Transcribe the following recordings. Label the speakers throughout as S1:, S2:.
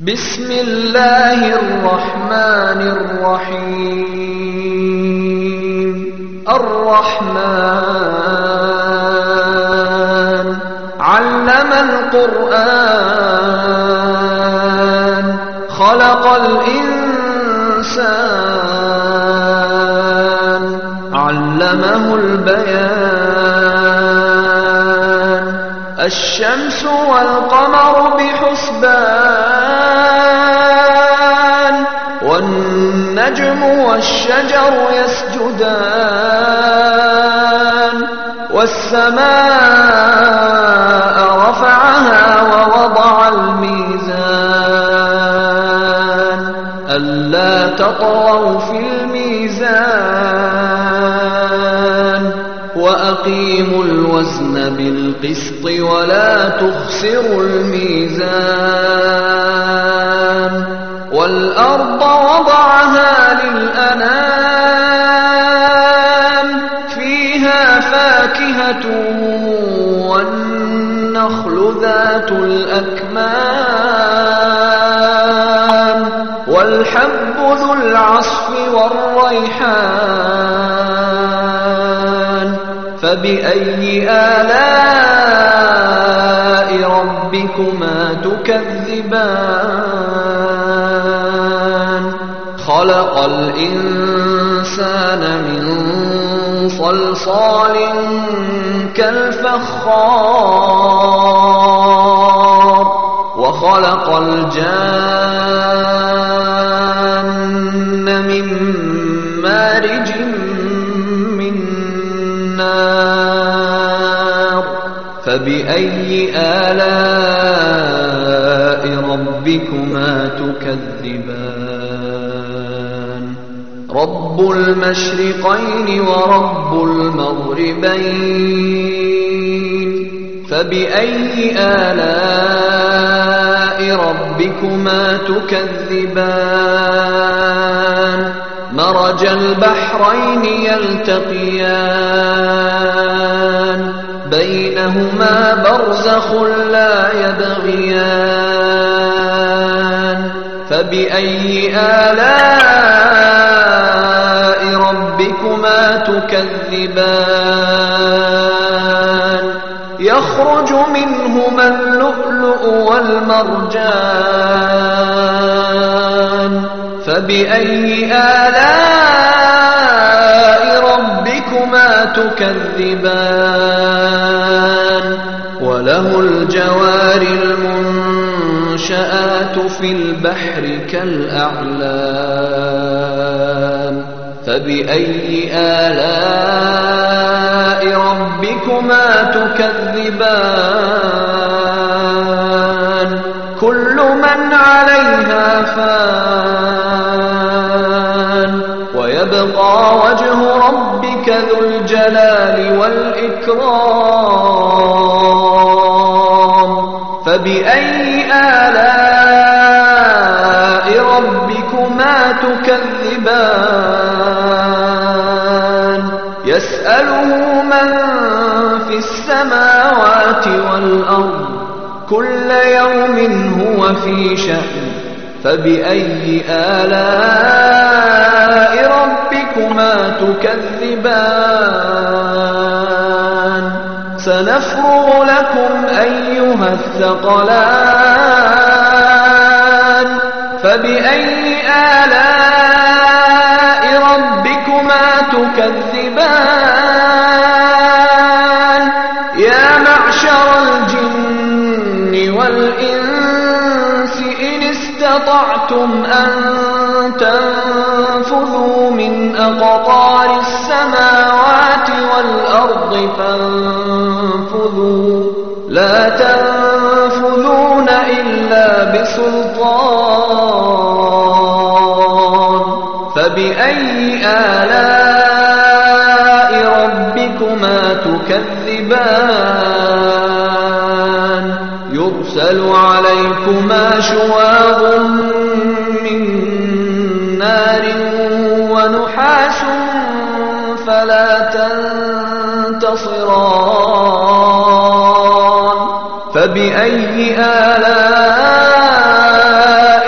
S1: بسم الله الرحمن الرحيم. الرحمن علم القرآن خلق الإنسان علمه البيان. الشمس والقمر بحسبان والنجم والشجر يسجدان. والسماء رفعها ووضع الميزان ألا تطغوا في الميزان وأقيموا الوزن بالقسط ولا تخسروا الميزان. والأرض وضعها للأنام فيها فاكهة والنخل ذات الأكمام والحب ذو العصف والريحان. فبأي آلاء ربكما تكذبان؟ خلق الإنسان من صلصال كالفخار وخلق الجان من مارج من نار. فبأي آلاء ربكما تكذبان؟ رب المشرقين ورب المغربين. فبأي آلاء ربكما تكذبان؟ مرج البحرين يلتقيان بينهما برزخ لا يبغيان. فبأي آلاء ربكما تكذبان؟ يخرج منهما اللؤلؤ والمرجان. فبأي آلاء ربكما تكذبان؟ وله الجوار المنشآت في البحر كالأعلام. فبأي آلاء ربكما تكذبان؟ كل من عليها فان ويبقى وجه ربك ذو الجلال والإكرام. فبأي آلاء ربكما تكذبان؟ يسأله من في السماوات والأرض كل يوم هو في شأن. فبأي آلاء ربكما تكذبان؟ سنفرغ لكم أيها الثقلان. فبأي آلاء ربكما تكذبان؟ يا معشر الجن والإنس إن استطعتم أن تنفذوا من أقطار السماوات والأرض فانفذوا لا تنفذون إلا بسلطان. فبأي آلاء ربكما تكذبان؟ يرسل عليكما شواظ من نار ونحاس فلا تنتصران. فبأي آلاء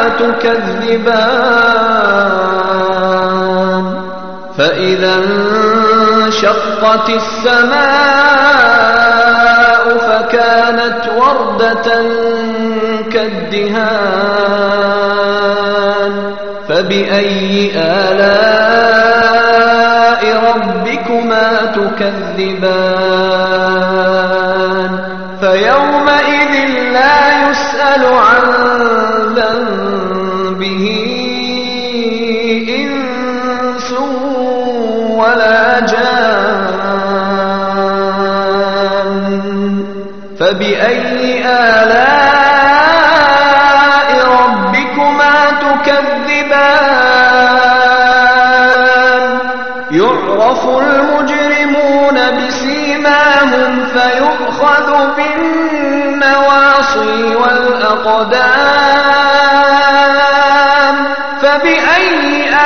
S1: تكذبان فإذا انشقت السماء فكانت وردة كالدهان فبأي آلاء ربكما تكذبان فيومئذ لا يسأل عن ذنبه إنس ولا جان فبأي آلاء ربكما تكذبان يعرف المجرمون بسيماهم فيؤخذ بالنواصي والأقدام فبأي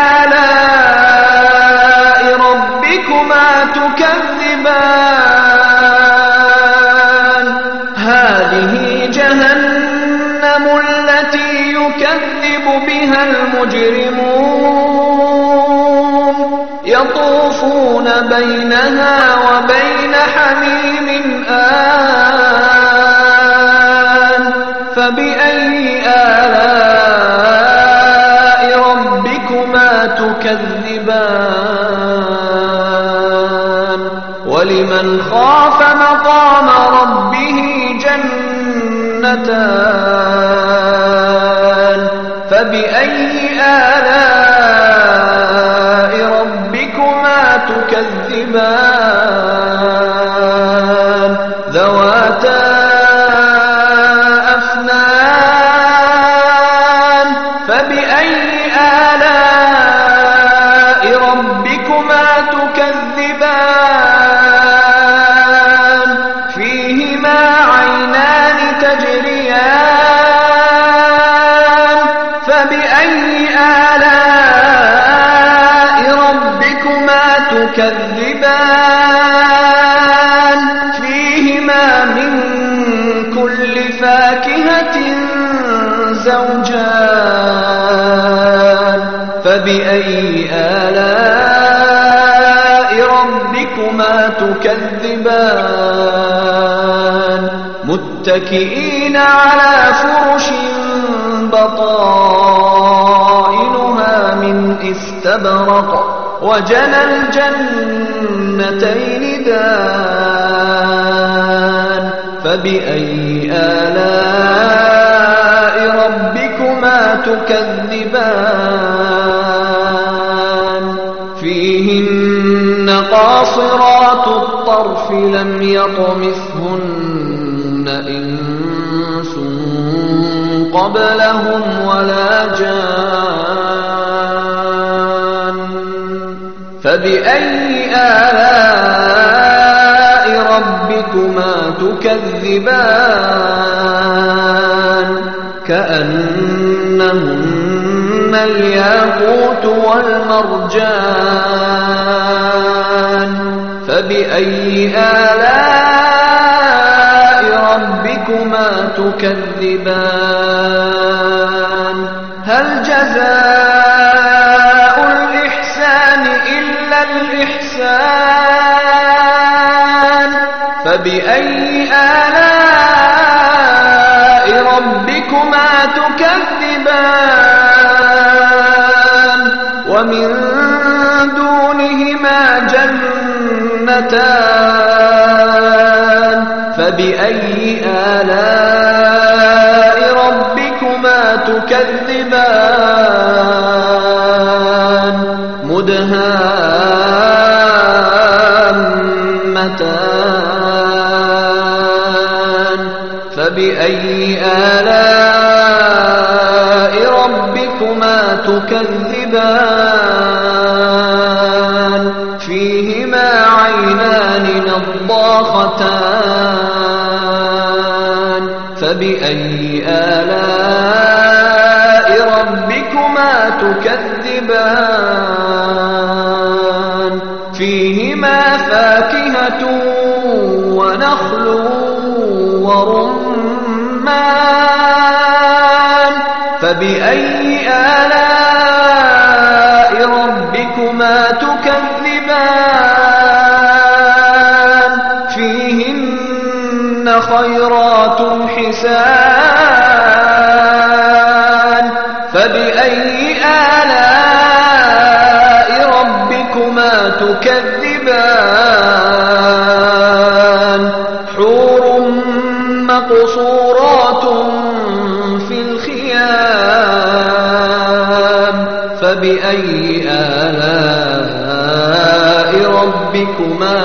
S1: آلاء ربكما تكذبان هذه جهنم التي يكذب بها المجرمون يطوفون بينها وبين حميم آن فبأي آلاء ربكما تكذبان ولمن خاف مقام ربه جنتان فبأي آلاء ربكما تكذبان ذواتا أفنان فبأي آلاء ربكما تكذبان فيهما عينان تجريان فبأي آلاء ربكما تكذبان فيهما من كل فاكهة زوجان فبأي آلاء ربكما تكذبان متكئين على فرش بطائنها من استبرق وجنى الجنتين دان فبأي آلاء ربكما تكذبان فيهن قاصرات الطرف لم يطمثهن إنس قبلهم ولا جان فبأي آلاء ربكما تكذبان كأنهن الياقوت والمرجان فبأي آلاء ربكما تكذبان هل جزاء الإحسان إلا الإحسان فبأي آلاء ربكما تكذبان ومن دونهما جنتان فبأي آلاء ربكما تكذبان مدهامتان فبأي آلاء ربكما تكذبان فيهما عينان نضاختان فبأي آلاء ربكما تكذبان فيهما فاكهة ونخل ورمان فبأي آلاء ربكما تكذبان فيهن خيرات حسان فبأي آلاء ربكما تكذبان حور مقصورات في الخيام فبأي آلاء ربكما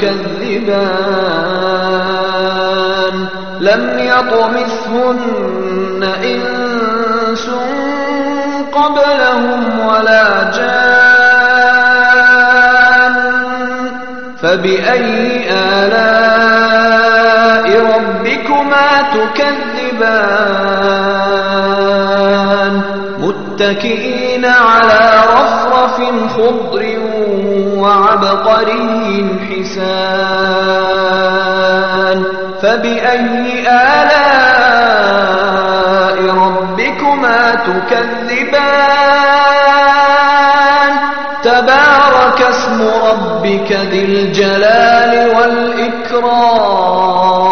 S1: تكذبان لم يطمثهن إنس قبلهم ولا جان فبأي آلاء ربكما تكذبان متكئين على رفرف خضر وعبقري حسان فبأي آلاء ربكما تكذبان تبارك اسم ربك ذي الجلال والإكرام